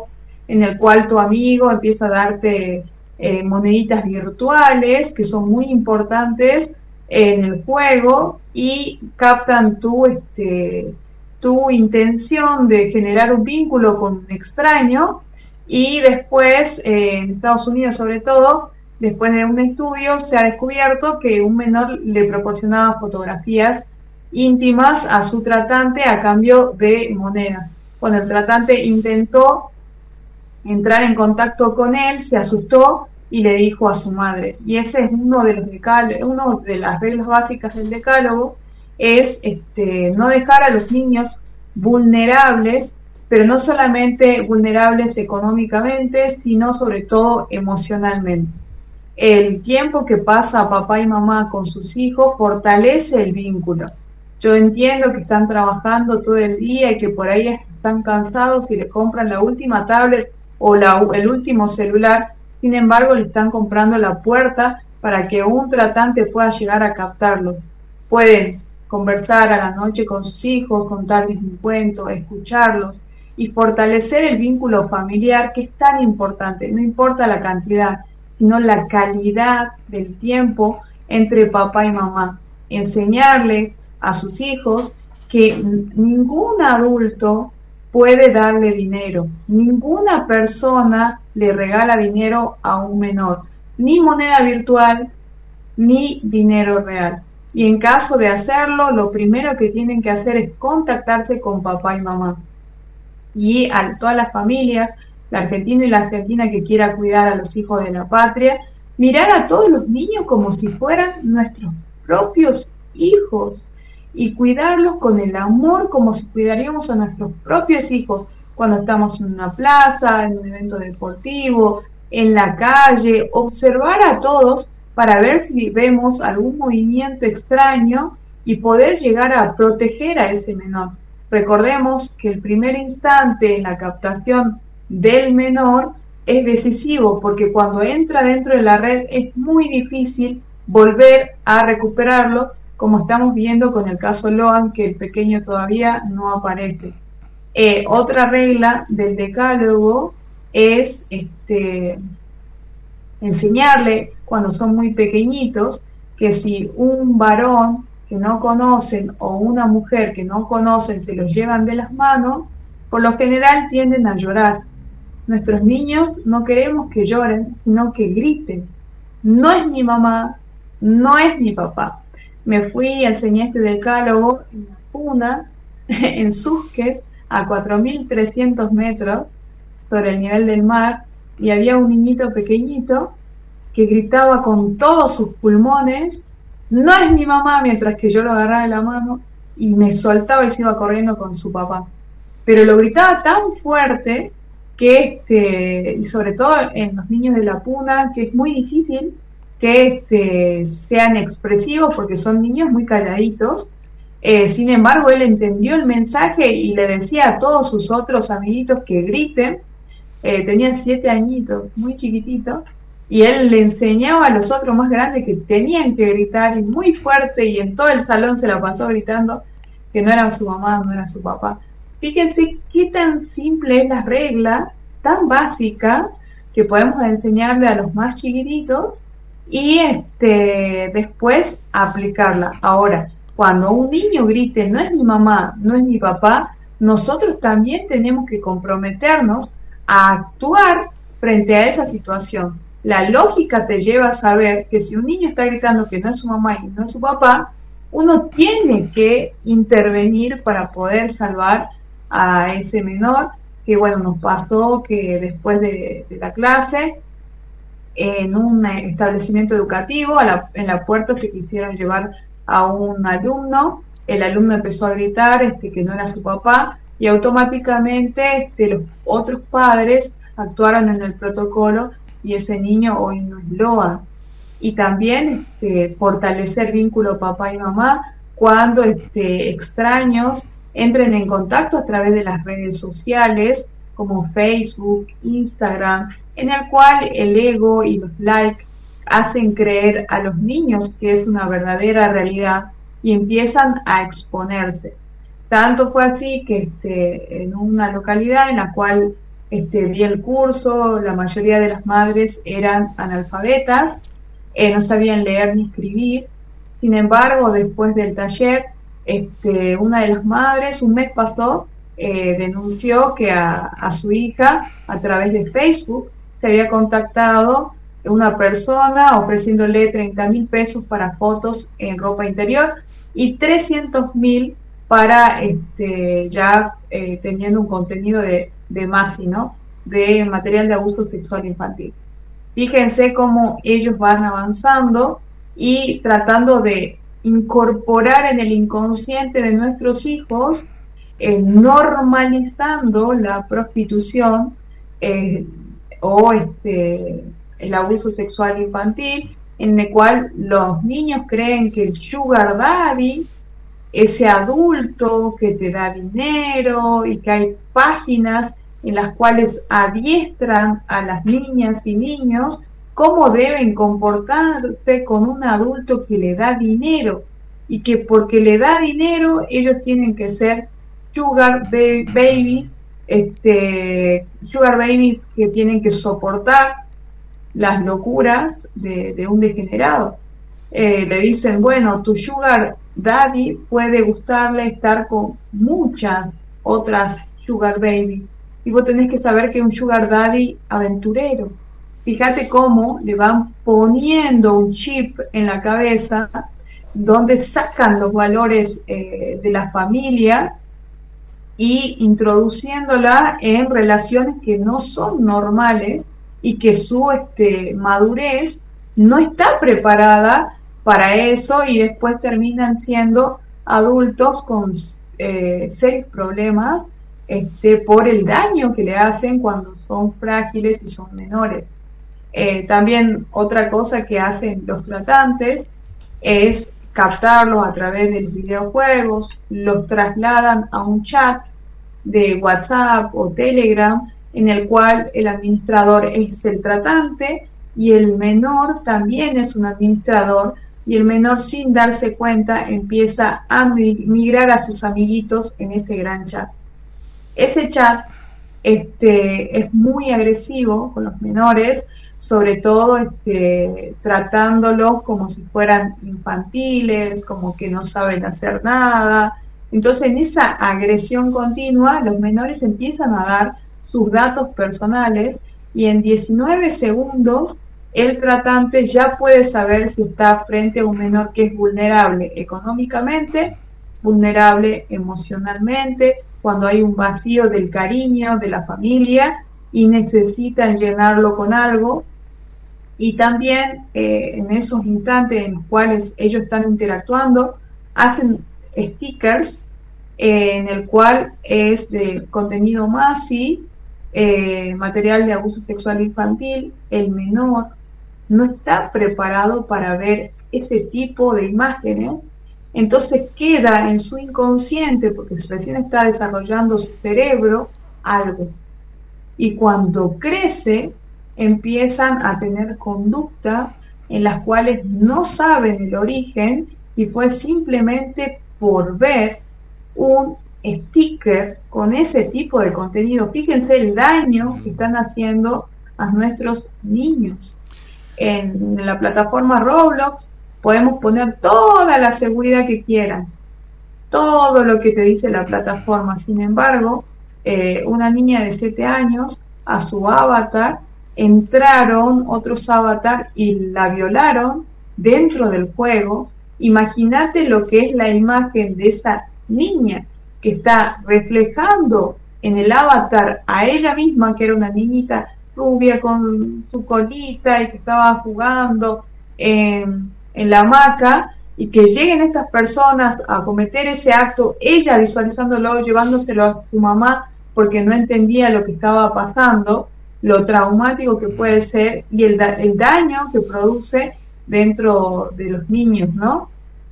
[SPEAKER 8] en el cual tu amigo empieza a darte eh, moneditas virtuales que son muy importantes en el juego y captan tu, este, tu intención de generar un vínculo con un extraño. Y después, eh, en Estados Unidos sobre todo, después de un estudio se ha descubierto que un menor le proporcionaba fotografías íntimas a su tratante a cambio de monedas. Cuando el tratante intentó entrar en contacto con él, se asustó y le dijo a su madre. Y ese es uno de los decálogos, uno de las reglas básicas del decálogo, es este, no dejar a los niños vulnerables, pero no solamente vulnerables económicamente, sino sobre todo emocionalmente. El tiempo que pasa papá y mamá con sus hijos fortalece el vínculo. Yo entiendo que están trabajando todo el día y que por ahí están cansados y le compran la última tablet o la, el último celular, sin embargo le están comprando la puerta para que un tratante pueda llegar a captarlo. Pueden conversar a la noche con sus hijos, contarles un cuento, escucharlos y fortalecer el vínculo familiar, que es tan importante. No importa la cantidad, sino la calidad del tiempo entre papá y mamá. Enseñarles a sus hijos que ningún adulto puede darle dinero, ninguna persona le regala dinero a un menor, ni moneda virtual, ni dinero real. Y en caso de hacerlo, lo primero que tienen que hacer es contactarse con papá y mamá. Y a todas las familias, la argentina y la argentina que quiera cuidar a los hijos de la patria, mirar a todos los niños como si fueran nuestros propios hijos y cuidarlos con el amor como si cuidaríamos a nuestros propios hijos cuando estamos en una plaza, en un evento deportivo, en la calle, observar a todos para ver si vemos algún movimiento extraño y poder llegar a proteger a ese menor. Recordemos que el primer instante en la captación del menor es decisivo, porque cuando entra dentro de la red es muy difícil volver a recuperarlo, como estamos viendo con el caso Loan, que el pequeño todavía no aparece. Eh, otra regla del decálogo es este, enseñarle cuando son muy pequeñitos que si un varón que no conocen o una mujer que no conocen se los llevan de las manos, por lo general tienden a llorar. Nuestros niños no queremos que lloren, sino que griten. No es mi mamá, no es mi papá. Me fui y enseñé este decálogo en la Puna, en Susques, a cuatro mil trescientos metros sobre el nivel del mar, y había un niñito pequeñito que gritaba con todos sus pulmones, no es mi mamá, mientras que yo lo agarraba de la mano y me soltaba y se iba corriendo con su papá. Pero lo gritaba tan fuerte que, este, y sobre todo en los niños de la Puna, que es muy difícil que este, sean expresivos porque son niños muy calladitos. Eh, sin embargo, él entendió el mensaje y le decía a todos sus otros amiguitos que griten. Eh, tenía siete añitos, muy chiquitito, y él le enseñaba a los otros más grandes que tenían que gritar y muy fuerte, y en todo el salón se la pasó gritando que no era su mamá, no era su papá. Fíjense qué tan simple es la regla, tan básica, que podemos enseñarle a los más chiquititos y este después aplicarla. Ahora, cuando un niño grite no es mi mamá, no es mi papá, nosotros también tenemos que comprometernos a actuar frente a esa situación. La lógica te lleva a saber que si un niño está gritando que no es su mamá y no es su papá, uno tiene que intervenir para poder salvar a ese menor. Que bueno, nos pasó que después de, de la clase, en un establecimiento educativo, a la, en la puerta se quisieron llevar a un alumno, el alumno empezó a gritar este, que no era su papá, y automáticamente este, los otros padres actuaron en el protocolo y ese niño hoy no es Loa. Y también este, fortalecer vínculo papá y mamá cuando este, extraños entren en contacto a través de las redes sociales como Facebook, Instagram, en el cual el ego y los likes hacen creer a los niños que es una verdadera realidad y empiezan a exponerse. Tanto fue así que este, en una localidad en la cual este, di el curso, la mayoría de las madres eran analfabetas, eh, no sabían leer ni escribir. Sin embargo, después del taller, este, una de las madres, un mes pasó, eh, denunció que a, a su hija, a través de Facebook, se había contactado una persona ofreciéndole treinta mil pesos para fotos en ropa interior y trescientos mil para este, ya eh, teniendo un contenido de, de MAGI, ¿no? De material de abuso sexual infantil. Fíjense cómo ellos van avanzando y tratando de incorporar en el inconsciente de nuestros hijos, eh, normalizando la prostitución eh, o este, el abuso sexual infantil, en el cual los niños creen que el sugar daddy, ese adulto que te da dinero, y que hay páginas en las cuales adiestran a las niñas y niños cómo deben comportarse con un adulto que le da dinero, y que porque le da dinero ellos tienen que ser sugar babies, este, sugar babies que tienen que soportar las locuras de, de un degenerado. Eh, le dicen, bueno, tu sugar daddy puede gustarle estar con muchas otras sugar babies, y vos tenés que saber que es un sugar daddy aventurero. Fíjate cómo le van poniendo un chip en la cabeza donde sacan los valores eh, de la familia y introduciéndola en relaciones que no son normales y que su este, madurez no está preparada para eso, y después terminan siendo adultos con eh, serios problemas este, por el daño que le hacen cuando son frágiles y son menores. Eh, también otra cosa que hacen los tratantes es captarlos a través de los videojuegos, los trasladan a un chat de WhatsApp o Telegram en el cual el administrador es el tratante y el menor también es un administrador, y el menor, sin darse cuenta, empieza a migrar a sus amiguitos en ese gran chat. Ese chat este, es muy agresivo con los menores, sobre todo este, tratándolos como si fueran infantiles, como que no saben hacer nada. Entonces, en esa agresión continua, los menores empiezan a dar sus datos personales, y en diecinueve segundos el tratante ya puede saber si está frente a un menor que es vulnerable económicamente, vulnerable emocionalmente, cuando hay un vacío del cariño de la familia y necesitan llenarlo con algo. Y también eh, en esos instantes en los cuales ellos están interactuando, hacen stickers eh, en el cual es de contenido MAGI, eh, material de abuso sexual infantil. El menor no está preparado para ver ese tipo de imágenes, entonces queda en su inconsciente, porque recién está desarrollando su cerebro, algo. Y cuando crece, empiezan a tener conductas en las cuales no saben el origen, y fue simplemente por ver un sticker con ese tipo de contenido. Fíjense el daño que están haciendo a nuestros niños. En la plataforma Roblox podemos poner toda la seguridad que quieran, todo lo que te dice la plataforma. Sin embargo, eh, una niña de siete años, a su avatar entraron otros avatar y la violaron dentro del juego. Imagínate lo que es la imagen de esa niña que está reflejando en el avatar a ella misma, que era una niñita rubia con su colita y que estaba jugando en, en la hamaca, y que lleguen estas personas a cometer ese acto, ella visualizándolo, llevándoselo a su mamá porque no entendía lo que estaba pasando, lo traumático que puede ser y el, da- el daño que produce dentro de los niños, ¿no?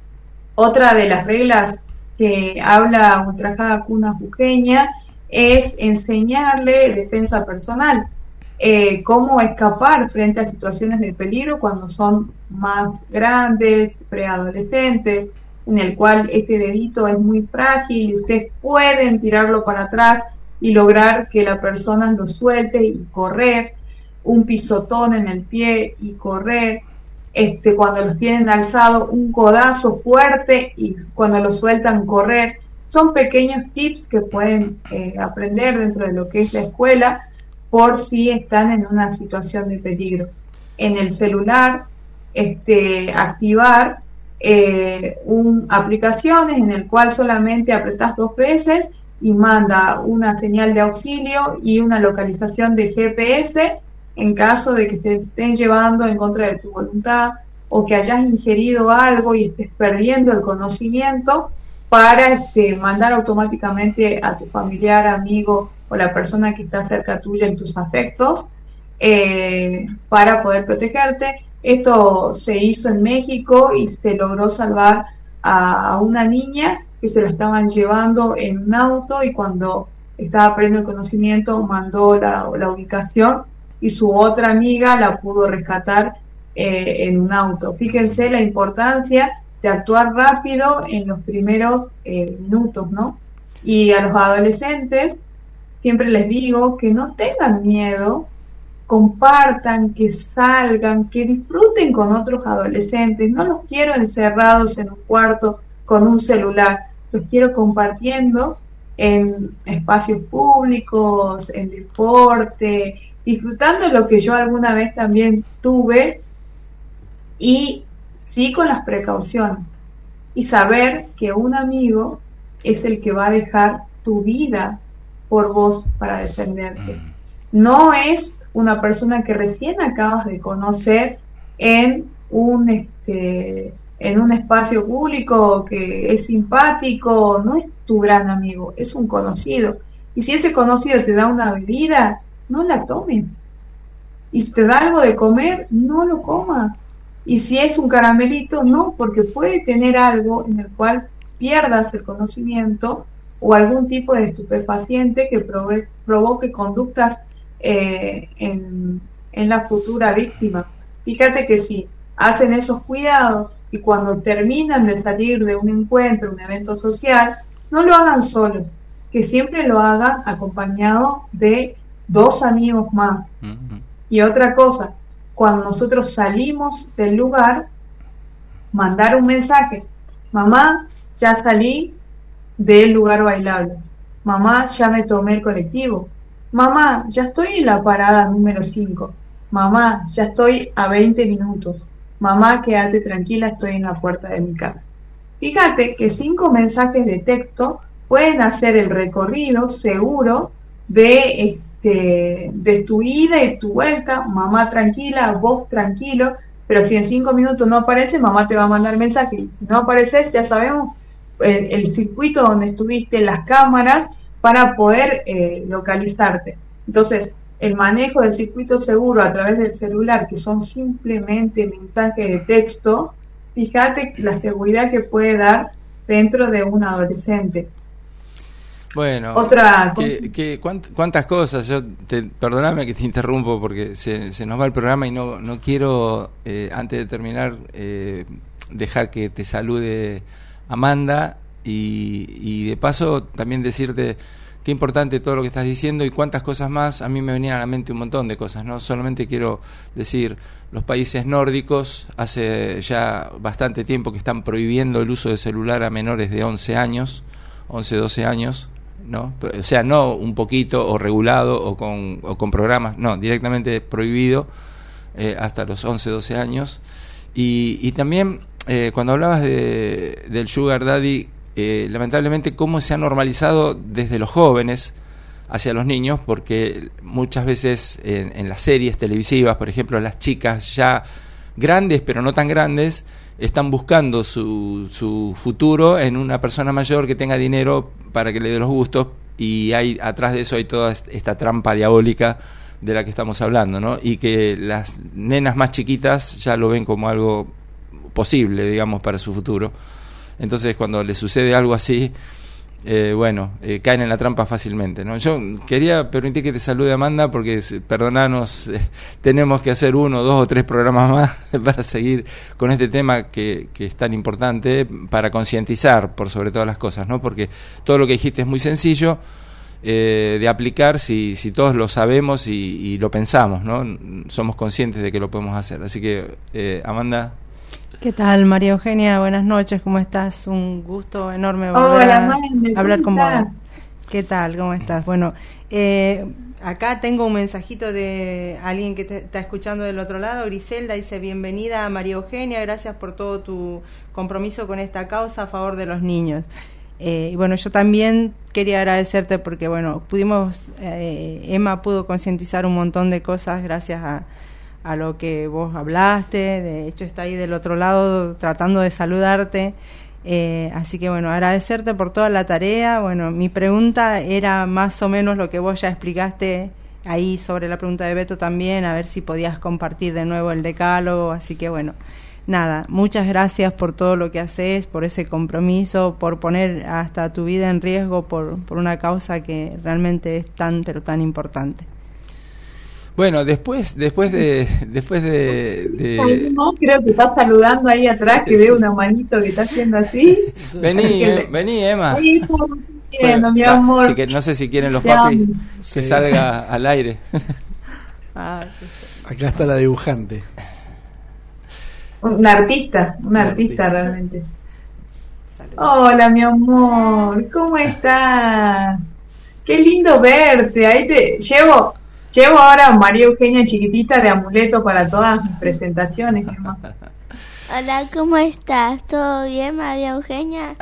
[SPEAKER 8] Otra de las reglas que habla Ultrajada Cuna Jujeña es enseñarle defensa personal, eh, cómo escapar frente a situaciones de peligro cuando son más grandes, preadolescentes, en el cual este dedito es muy frágil y ustedes pueden tirarlo para atrás y lograr que la persona lo suelte y correr, un pisotón en el pie y correr, este, cuando los tienen alzado, un codazo fuerte y cuando los sueltan correr. Son pequeños tips que pueden eh, aprender dentro de lo que es la escuela por si están en una situación de peligro. En el celular, este, activar eh, un, aplicaciones en el cual solamente apretás dos veces y manda una señal de auxilio y una localización de G P S en caso de que te estén llevando en contra de tu voluntad o que hayas ingerido algo y estés perdiendo el conocimiento, para este, mandar automáticamente a tu familiar, amigo o la persona que está cerca tuya en tus afectos eh, para poder protegerte. Esto se hizo en México y se logró salvar a, a una niña que se la estaban llevando en un auto y cuando estaba perdiendo el conocimiento mandó la, la ubicación y su otra amiga la pudo rescatar eh, en un auto. Fíjense la importancia de actuar rápido en los primeros eh, minutos, ¿no? Y a los adolescentes siempre les digo que no tengan miedo, compartan, que salgan, que disfruten con otros adolescentes. No los quiero encerrados en un cuarto con un celular, los quiero compartiendo en espacios públicos, en deporte, disfrutando lo que yo alguna vez también tuve y sí con las precauciones y saber que un amigo es el que va a dejar tu vida por vos para defenderte. No es una persona que recién acabas de conocer en un este en un espacio público que es simpático, no es tu gran amigo, es un conocido. Y si ese conocido te da una bebida, no la tomes. Y si te da algo de comer, no lo comas. Y si es un caramelito, no, porque puede tener algo en el cual pierdas el conocimiento o algún tipo de estupefaciente que prove- provoque conductas eh, en, en la futura víctima. Fíjate que si hacen esos cuidados y cuando terminan de salir de un encuentro, un evento social, no lo hagan solos, que siempre lo hagan acompañado de dos amigos más. Uh-huh. Y otra cosa, cuando nosotros salimos del lugar, mandar un mensaje: mamá, ya salí del lugar bailable, mamá, ya me tomé el colectivo, mamá, ya estoy en la parada número cinco, mamá, ya estoy a veinte minutos, mamá, quédate tranquila, estoy en la puerta de mi casa. Fíjate que cinco mensajes de texto pueden hacer el recorrido seguro de De, de tu ida y tu vuelta. Mamá tranquila, vos tranquilo, pero si en cinco minutos no aparece, mamá te va a mandar mensaje, y si no apareces, ya sabemos el, el circuito donde estuviste, las cámaras, para poder eh, localizarte. Entonces, el manejo del circuito seguro a través del celular, que son simplemente mensajes de texto, fíjate la seguridad que puede dar dentro de un adolescente.
[SPEAKER 4] Bueno,
[SPEAKER 8] Otra
[SPEAKER 4] que, que, cuántas cosas. Yo te, perdóname que te interrumpo porque se, se nos va el programa y no, no quiero, eh, antes de terminar, eh, dejar que te salude Amanda y, y de paso también decirte qué importante todo lo que estás diciendo y cuántas cosas más. A mí me venían a la mente un montón de cosas, no solamente quiero decir los países nórdicos hace ya bastante tiempo que están prohibiendo el uso de celular a menores de once años, once, doce años, ¿no? O sea, no un poquito o regulado o con, o con programas, no, directamente prohibido eh, hasta los once, doce años. Y, y también eh, cuando hablabas de, del Sugar Daddy, eh, lamentablemente cómo se ha normalizado desde los jóvenes hacia los niños, porque muchas veces en, en las series televisivas, por ejemplo, las chicas ya grandes pero no tan grandes están buscando su, su futuro en una persona mayor que tenga dinero para que le dé los gustos, y hay atrás de eso hay toda esta trampa diabólica de la que estamos hablando, ¿no? Y que las nenas más chiquitas ya lo ven como algo posible, digamos, para su futuro. Entonces, cuando les sucede algo así, eh, bueno, eh, caen en la trampa fácilmente, ¿no? Yo quería permitir que te salude Amanda, porque, perdonanos, eh, tenemos que hacer uno, dos o tres programas más para seguir con este tema que, que es tan importante, para concientizar por sobre todas las cosas, ¿no? Porque todo lo que dijiste es muy sencillo, eh, de aplicar si, si todos lo sabemos y, y lo pensamos, ¿no? Somos conscientes de que lo podemos hacer. Así que, eh, Amanda.
[SPEAKER 6] ¿Qué tal, María Eugenia? Buenas noches, ¿cómo estás? Un gusto enorme volver
[SPEAKER 8] Hola,
[SPEAKER 6] a
[SPEAKER 8] Mande,
[SPEAKER 6] hablar con vos.
[SPEAKER 8] estás?
[SPEAKER 6] ¿Qué tal? ¿Cómo estás? Bueno, eh, acá tengo un mensajito de alguien que te está escuchando del otro lado. Griselda dice: bienvenida, María Eugenia, gracias por todo tu compromiso con esta causa a favor de los niños. Eh, y bueno, yo también quería agradecerte porque, bueno, pudimos, eh, Emma pudo concientizar un montón de cosas gracias a, a lo que vos hablaste. De hecho, está ahí del otro lado tratando de saludarte. Eh, así que, bueno, agradecerte por toda la tarea. Bueno, mi pregunta era más o menos lo que vos ya explicaste ahí sobre la pregunta de Beto también, a ver si podías compartir de nuevo el decálogo. Así que, bueno, nada, muchas gracias por todo lo que haces, por ese compromiso, por poner hasta tu vida en riesgo por, por una causa que realmente es tan, pero tan importante.
[SPEAKER 4] Bueno, después después de después de, de...
[SPEAKER 8] No, creo que está saludando ahí atrás, que veo una manito que está haciendo así.
[SPEAKER 4] Vení, eh, vení, Emma.
[SPEAKER 8] Ahí está viendo,
[SPEAKER 4] Bueno,
[SPEAKER 8] mi
[SPEAKER 4] va,
[SPEAKER 8] amor.
[SPEAKER 4] si que, no sé si quieren los
[SPEAKER 8] Te
[SPEAKER 4] papis
[SPEAKER 8] amo.
[SPEAKER 4] que
[SPEAKER 10] Sí.
[SPEAKER 4] salga al aire.
[SPEAKER 6] Ah,
[SPEAKER 10] Acá está la dibujante.
[SPEAKER 8] Un artista, un
[SPEAKER 10] Un
[SPEAKER 8] artista
[SPEAKER 10] artista.
[SPEAKER 8] realmente.
[SPEAKER 6] salud.
[SPEAKER 8] Hola, mi amor, ¿cómo estás? Qué lindo verte. Ahí te llevo, llevo ahora a María Eugenia chiquitita de amuleto para todas mis presentaciones, mi amor.
[SPEAKER 11] Hola, ¿cómo estás? ¿Todo bien, María Eugenia?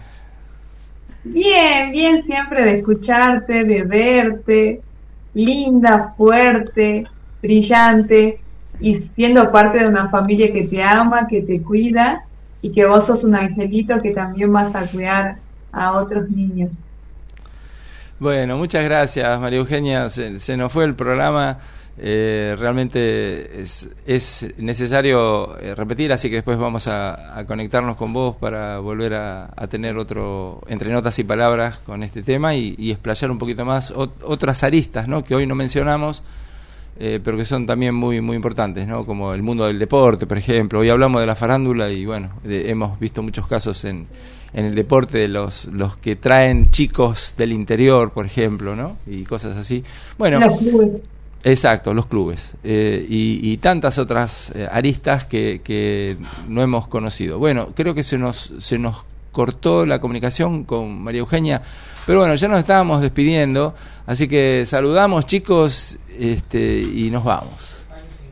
[SPEAKER 8] Bien, bien siempre de escucharte, de verte, linda, fuerte, brillante y siendo parte de una familia que te ama, que te cuida y que vos sos un angelito que también vas a cuidar a otros niños.
[SPEAKER 4] Bueno, muchas gracias, María Eugenia. Se, se nos fue el programa. Eh, realmente es, es necesario eh, repetir, así que después vamos a, a conectarnos con vos para volver a, a tener otro entre notas y palabras con este tema y, y explayar un poquito más ot, otras aristas, ¿no?, que hoy no mencionamos, eh, pero que son también muy muy importantes, ¿no?, como el mundo del deporte, por ejemplo. Hoy hablamos de la farándula y bueno, de, hemos visto muchos casos en, en el deporte de los, los que traen chicos del interior, por ejemplo, ¿no?, y cosas así. Bueno,
[SPEAKER 8] Los clubes.
[SPEAKER 4] exacto, los clubes eh, y, y tantas otras eh, aristas que, que no hemos conocido. Bueno, creo que se nos se nos cortó la comunicación con María Eugenia, pero bueno, ya nos estábamos despidiendo, así que saludamos, chicos, este, y nos vamos.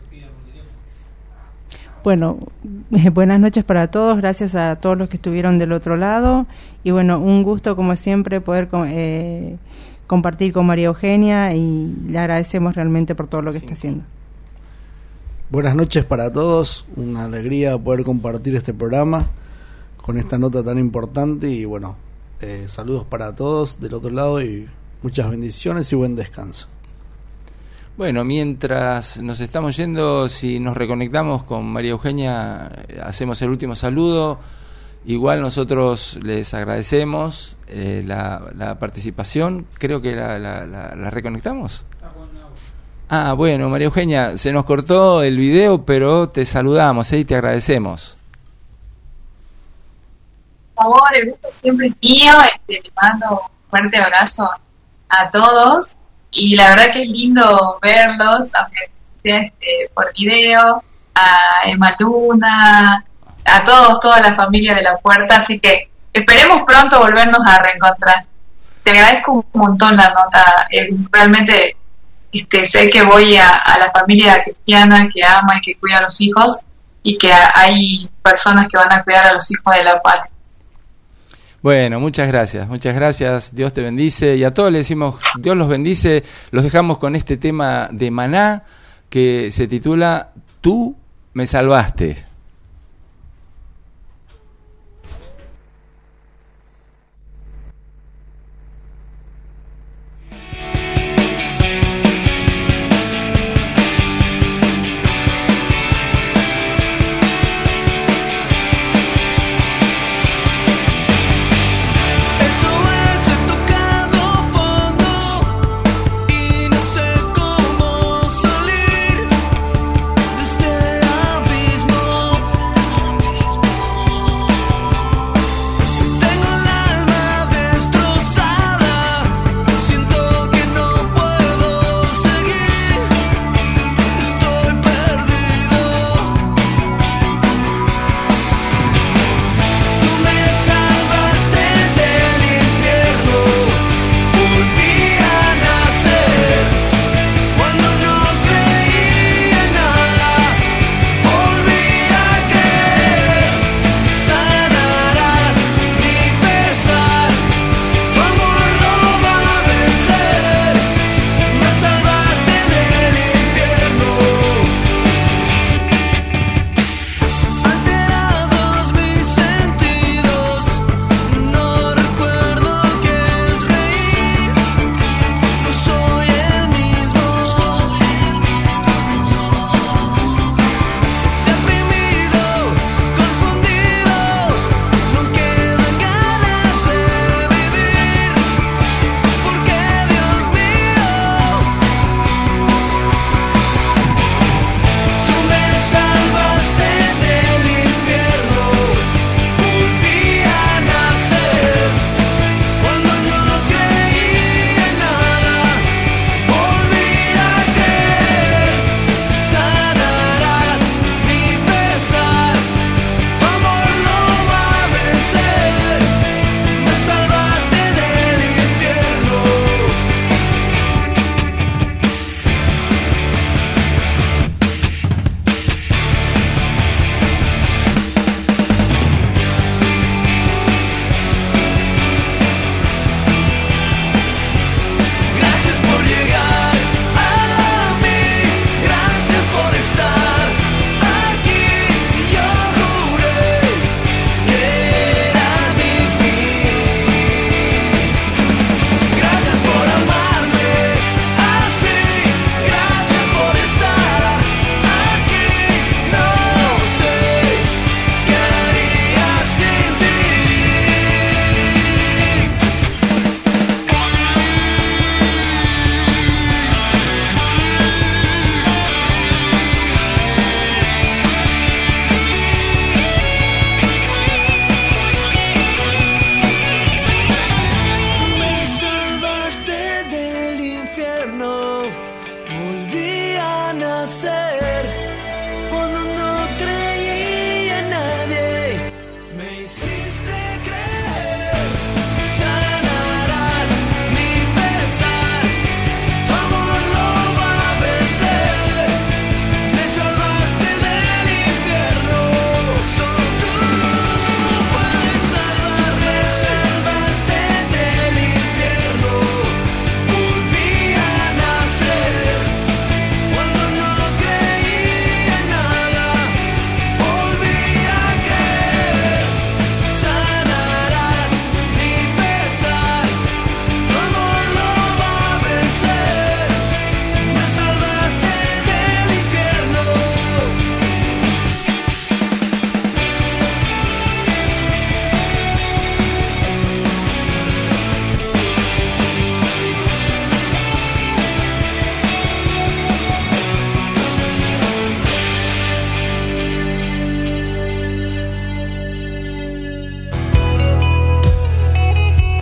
[SPEAKER 6] Bueno, eh, buenas noches para todos, gracias a todos los que estuvieron del otro lado y bueno, un gusto como siempre poder eh, compartir con María Eugenia y le agradecemos realmente por todo lo que está haciendo.
[SPEAKER 10] Buenas noches para todos, una alegría poder compartir este programa con esta nota tan importante y bueno, eh, saludos para todos del otro lado y muchas bendiciones y buen descanso.
[SPEAKER 4] Bueno, mientras nos estamos yendo, si nos reconectamos con María Eugenia, hacemos el último saludo. Igual nosotros les agradecemos eh, la, la participación. Creo que la, la, la, la reconectamos. Ah, bueno, María Eugenia, se nos cortó el video, pero te saludamos ¿eh? y te agradecemos.
[SPEAKER 8] Por favor, el gusto siempre es mío. Este, le mando un fuerte abrazo a todos y la verdad que es lindo verlos, aunque sea este, por video, a Emma Luna, a todos, toda la familia de La Puerta, así que esperemos pronto volvernos a reencontrar. Te agradezco un montón la nota, eh, realmente este, sé que voy a, a la familia cristiana que ama y que cuida a los hijos y que a, hay personas que van a cuidar a los hijos de la patria.
[SPEAKER 4] Bueno, muchas gracias, muchas gracias, Dios te bendice y a todos les decimos Dios los bendice. Los dejamos con este tema de Maná que se titula Tú me salvaste.
[SPEAKER 2] Cómo salir de este abismo.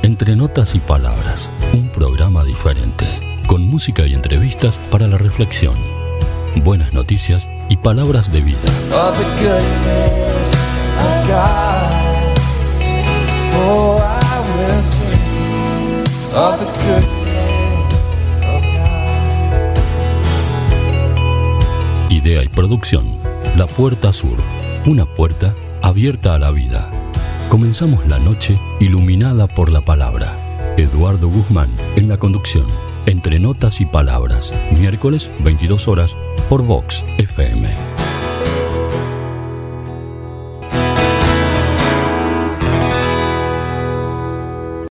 [SPEAKER 1] Entre Notas y Palabras, un programa diferente, con música y entrevistas para la reflexión, buenas noticias y palabras de vida.
[SPEAKER 2] Of the goodness of God. Oh, I will sing of the goodness of God.
[SPEAKER 1] Idea y producción, La Puerta Sur, una puerta abierta a la vida. Comenzamos la noche iluminada por la palabra. Eduardo Guzmán en la conducción. Entre Notas y Palabras, miércoles veintidós horas por Vox F M.